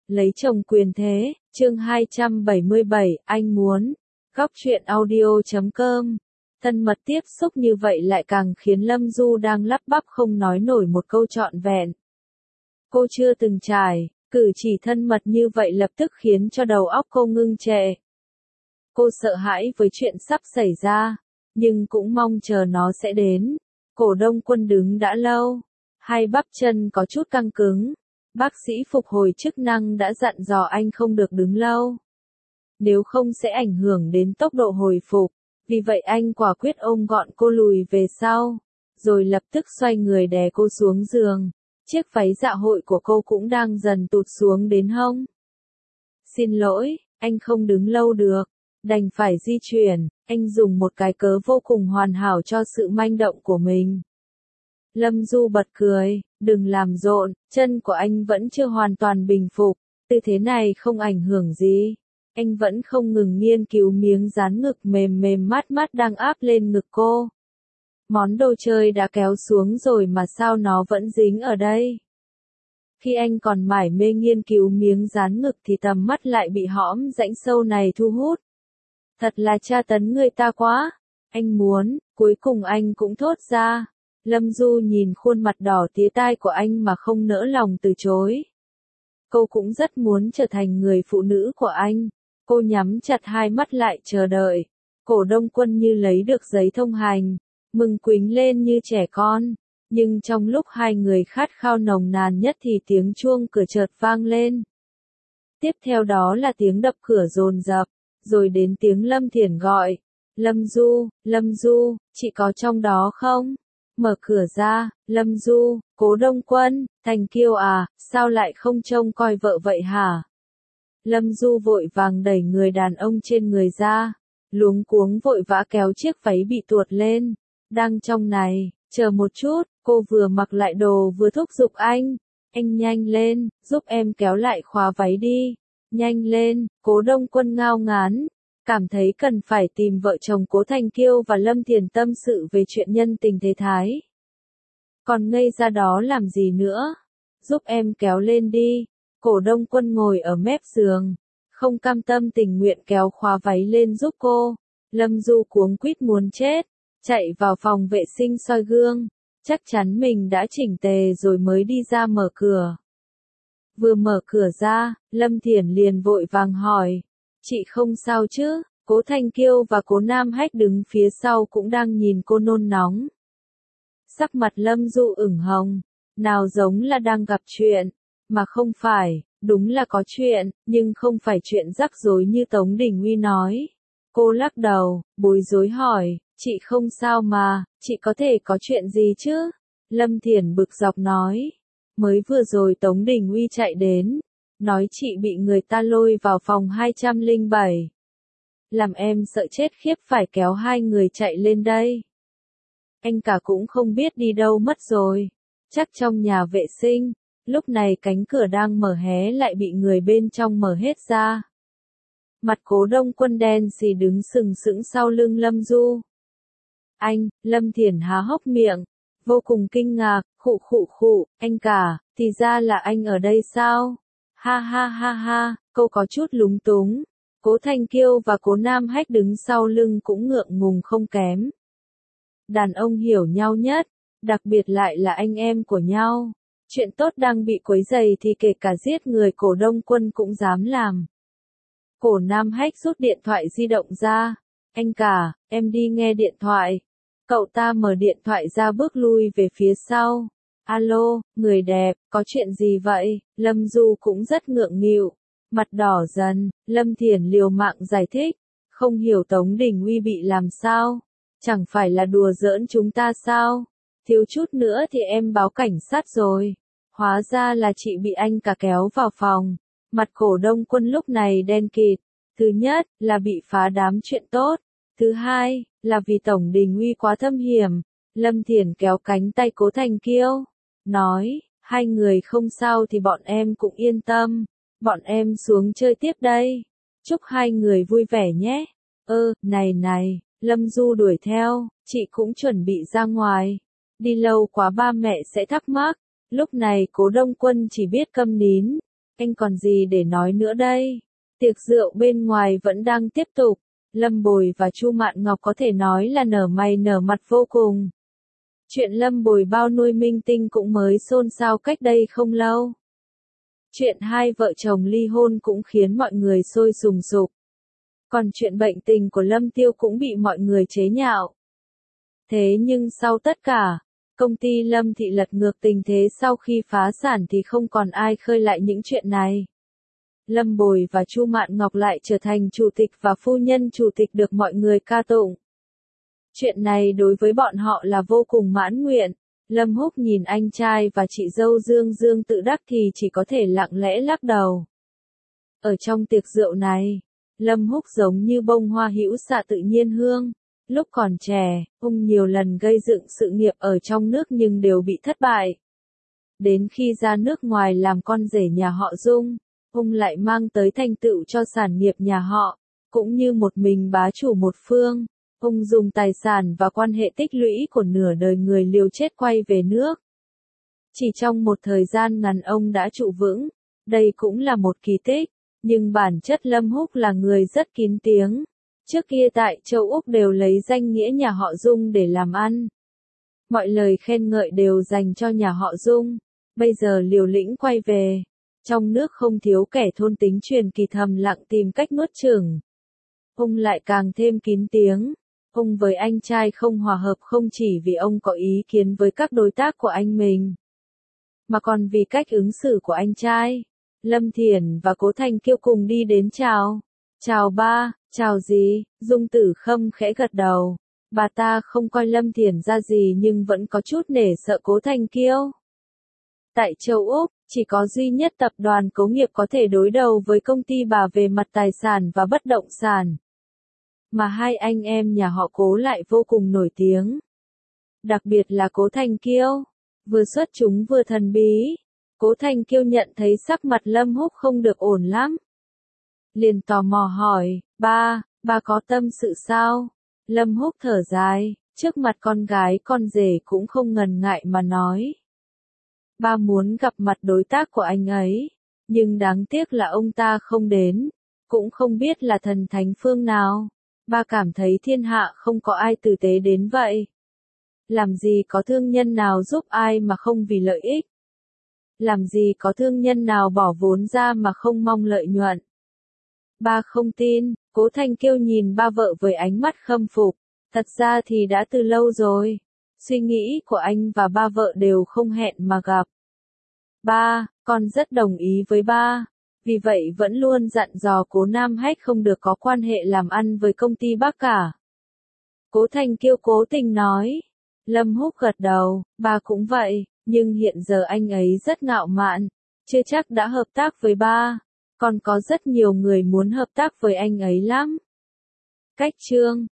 Lấy chồng quyền thế, chương 277, anh muốn. Góc truyện audio.com. Thân mật tiếp xúc như vậy lại càng khiến Lâm Du đang lắp bắp không nói nổi một câu trọn vẹn. Cô chưa từng trải, cử chỉ thân mật như vậy lập tức khiến cho đầu óc cô ngưng trệ. Cô sợ hãi với chuyện sắp xảy ra, nhưng cũng mong chờ nó sẽ đến. Cổ Đông Quân đứng đã lâu, hai bắp chân có chút căng cứng. Bác sĩ phục hồi chức năng đã dặn dò anh không được đứng lâu. Nếu không sẽ ảnh hưởng đến tốc độ hồi phục. Vì vậy anh quả quyết ôm gọn cô lùi về sau, rồi lập tức xoay người đè cô xuống giường. Chiếc váy dạ hội của cô cũng đang dần tụt xuống đến hông. Xin lỗi, anh không đứng lâu được, đành phải di chuyển. Anh dùng một cái cớ vô cùng hoàn hảo cho sự manh động của mình. Lâm Du bật cười, đừng làm rộn, chân của anh vẫn chưa hoàn toàn bình phục, tư thế này không ảnh hưởng gì. Anh vẫn không ngừng nghiên cứu miếng dán ngực mềm mềm mát mát đang áp lên ngực cô. Món đồ chơi đã kéo xuống rồi mà sao nó vẫn dính ở đây. Khi anh còn mải mê nghiên cứu miếng dán ngực thì tầm mắt lại bị hõm rãnh sâu này thu hút. Thật là tra tấn người ta quá. Anh muốn, cuối cùng anh cũng thốt ra. Lâm Du nhìn khuôn mặt đỏ tía tai của anh mà không nỡ lòng từ chối. Cô cũng rất muốn trở thành người phụ nữ của anh. Cô nhắm chặt hai mắt lại chờ đợi. Cổ Đông Quân như lấy được giấy thông hành, mừng quính lên như trẻ con. Nhưng trong lúc hai người khát khao nồng nàn nhất thì tiếng chuông cửa chợt vang lên. Tiếp theo đó là tiếng đập cửa dồn dập, rồi đến tiếng Lâm Thiển gọi. Lâm Du, chị có trong đó không? Mở cửa ra, Lâm Du, Cố Đông Quân, Thành Kiêu à, sao lại không trông coi vợ vậy hả? Lâm Du vội vàng đẩy người đàn ông trên người ra, luống cuống vội vã kéo chiếc váy bị tuột lên. Đang trong này, chờ một chút, cô vừa mặc lại đồ vừa thúc giục anh. Anh nhanh lên, giúp em kéo lại khóa váy đi. Nhanh lên, Cố Đông Quân ngao ngán. Cảm thấy cần phải tìm vợ chồng Cố Thành Kiêu và Lâm Thiển tâm sự về chuyện nhân tình thế thái. Còn ngây ra đó làm gì nữa? Giúp em kéo lên đi. Cổ Đông Quân ngồi ở mép giường, không cam tâm tình nguyện kéo khóa váy lên giúp cô. Lâm Du cuống quýt muốn chết, chạy vào phòng vệ sinh soi gương, chắc chắn mình đã chỉnh tề rồi mới đi ra mở cửa. Vừa mở cửa ra, Lâm Thiển liền vội vàng hỏi, chị không sao chứ? Cố Thành Kiêu và Cố Nam Hách đứng phía sau cũng đang nhìn cô nôn nóng. Sắc mặt Lâm Du ửng hồng, nào giống là đang gặp chuyện, mà không phải, đúng là có chuyện, nhưng không phải chuyện rắc rối như Tống Đình Uy nói. Cô lắc đầu, bối rối hỏi, chị không sao mà, chị có thể có chuyện gì chứ? Lâm Thiển bực dọc nói, mới vừa rồi Tống Đình Uy chạy đến, nói chị bị người ta lôi vào phòng 207. Làm em sợ chết khiếp phải kéo hai người chạy lên đây. Anh cả cũng không biết đi đâu mất rồi, chắc trong nhà vệ sinh. Lúc này cánh cửa đang mở hé lại bị người bên trong mở hết ra. Mặt Cố Đông Quân đen xì đứng sừng sững sau lưng Lâm Du. Anh, Lâm Thiển há hốc miệng, vô cùng kinh ngạc, khụ, anh cả, thì ra là anh ở đây sao? Ha ha, cô có chút lúng túng. Cố Thành Kiêu và Cố Nam Hách đứng sau lưng cũng ngượng ngùng không kém. Đàn ông hiểu nhau nhất, đặc biệt lại là anh em của nhau. Chuyện tốt đang bị quấy rầy thì kể cả giết người Cổ Đông Quân cũng dám làm. Cổ Nam Hách rút điện thoại di động ra. Anh cả, em đi nghe điện thoại. Cậu ta mở điện thoại ra bước lui về phía sau. Alo, người đẹp, có chuyện gì vậy? Lâm Du cũng rất ngượng nghịu. Mặt đỏ dần, Lâm Thiển liều mạng giải thích. Không hiểu Tống Đình Uy bị làm sao? Chẳng phải là đùa giỡn chúng ta sao? Thiếu chút nữa thì em báo cảnh sát rồi. Hóa ra là chị bị anh cả kéo vào phòng. Mặt Cổ Đông Quân lúc này đen kịt. Thứ nhất, là bị phá đám chuyện tốt. Thứ hai, là vì Tổng Đình Uy quá thâm hiểm. Lâm Thiển kéo cánh tay Cố Thành Kiêu. Nói, hai người không sao thì bọn em cũng yên tâm. Bọn em xuống chơi tiếp đây. Chúc hai người vui vẻ nhé. Này, Lâm Du đuổi theo, chị cũng chuẩn bị ra ngoài. Đi lâu quá ba mẹ sẽ thắc mắc. Lúc này Cố Đông Quân chỉ biết câm nín. Anh còn gì để nói nữa đây? Tiệc rượu bên ngoài vẫn đang tiếp tục. Lâm Bồi và Chu Mạn Ngọc có thể nói là nở mày nở mặt vô cùng. Chuyện Lâm Bồi bao nuôi minh tinh cũng mới xôn xao cách đây không lâu. Chuyện hai vợ chồng ly hôn cũng khiến mọi người sôi sùng sục. Còn chuyện bệnh tình của Lâm Tiêu cũng bị mọi người chế nhạo. Thế nhưng sau tất cả, công ty Lâm Thị lật ngược tình thế sau khi phá sản thì không còn ai khơi lại những chuyện này. Lâm Bồi và Chu Mạn Ngọc lại trở thành chủ tịch và phu nhân chủ tịch được mọi người ca tụng. Chuyện này đối với bọn họ là vô cùng mãn nguyện. Lâm Húc nhìn anh trai và chị dâu Dương Dương tự đắc thì chỉ có thể lặng lẽ lắc đầu. Ở trong tiệc rượu này, Lâm Húc giống như bông hoa hữu xạ tự nhiên hương. Lúc còn trẻ, ông nhiều lần gây dựng sự nghiệp ở trong nước nhưng đều bị thất bại. Đến khi ra nước ngoài làm con rể nhà họ Dung, ông lại mang tới thành tựu cho sản nghiệp nhà họ, cũng như một mình bá chủ một phương. Ông dùng tài sản và quan hệ tích lũy của nửa đời người liều chết quay về nước. Chỉ trong một thời gian ngắn ông đã trụ vững, đây cũng là một kỳ tích, nhưng bản chất Lâm Húc là người rất kín tiếng. Trước kia tại châu Úc đều lấy danh nghĩa nhà họ Dung để làm ăn. Mọi lời khen ngợi đều dành cho nhà họ Dung, bây giờ liều lĩnh quay về. Trong nước không thiếu kẻ thôn tính truyền kỳ thầm lặng tìm cách nuốt chửng. Ông lại càng thêm kín tiếng. Ông với anh trai không hòa hợp không chỉ vì ông có ý kiến với các đối tác của anh mình, mà còn vì cách ứng xử của anh trai. Lâm Thiển và Cố Thành Kiêu cùng đi đến chào. Chào ba, chào gì? Dung Tử Khâm khẽ gật đầu. Bà ta không coi Lâm Thiển ra gì nhưng vẫn có chút nể sợ Cố Thành Kiêu. Tại châu Úc, chỉ có duy nhất tập đoàn Cố Nghiệp có thể đối đầu với công ty bà về mặt tài sản và bất động sản. Mà hai anh em nhà họ Cố lại vô cùng nổi tiếng. Đặc biệt là Cố Thành Kiêu, vừa xuất chúng vừa thần bí. Cố Thành Kiêu nhận thấy sắc mặt Lâm Húc không được ổn lắm. Liền tò mò hỏi, ba có tâm sự sao? Lâm Húc thở dài, trước mặt con gái con rể cũng không ngần ngại mà nói. Ba muốn gặp mặt đối tác của anh ấy, nhưng đáng tiếc là ông ta không đến, cũng không biết là thần thánh phương nào. Ba cảm thấy thiên hạ không có ai tử tế đến vậy. Làm gì có thương nhân nào giúp ai mà không vì lợi ích. Làm gì có thương nhân nào bỏ vốn ra mà không mong lợi nhuận. Ba không tin. Cố Thành Kiêu nhìn ba vợ với ánh mắt khâm phục. Thật ra thì đã từ lâu rồi. Suy nghĩ của anh và ba vợ đều không hẹn mà gặp. Ba, con rất đồng ý với ba. Vì vậy vẫn luôn dặn dò Cố Nam Hách không được có quan hệ làm ăn với công ty bác cả. Cố Thành Kiêu cố tình nói. Lâm Húc gật đầu, ba cũng vậy, nhưng hiện giờ anh ấy rất ngạo mạn, chưa chắc đã hợp tác với ba. Còn có rất nhiều người muốn hợp tác với anh ấy lắm. Cách chương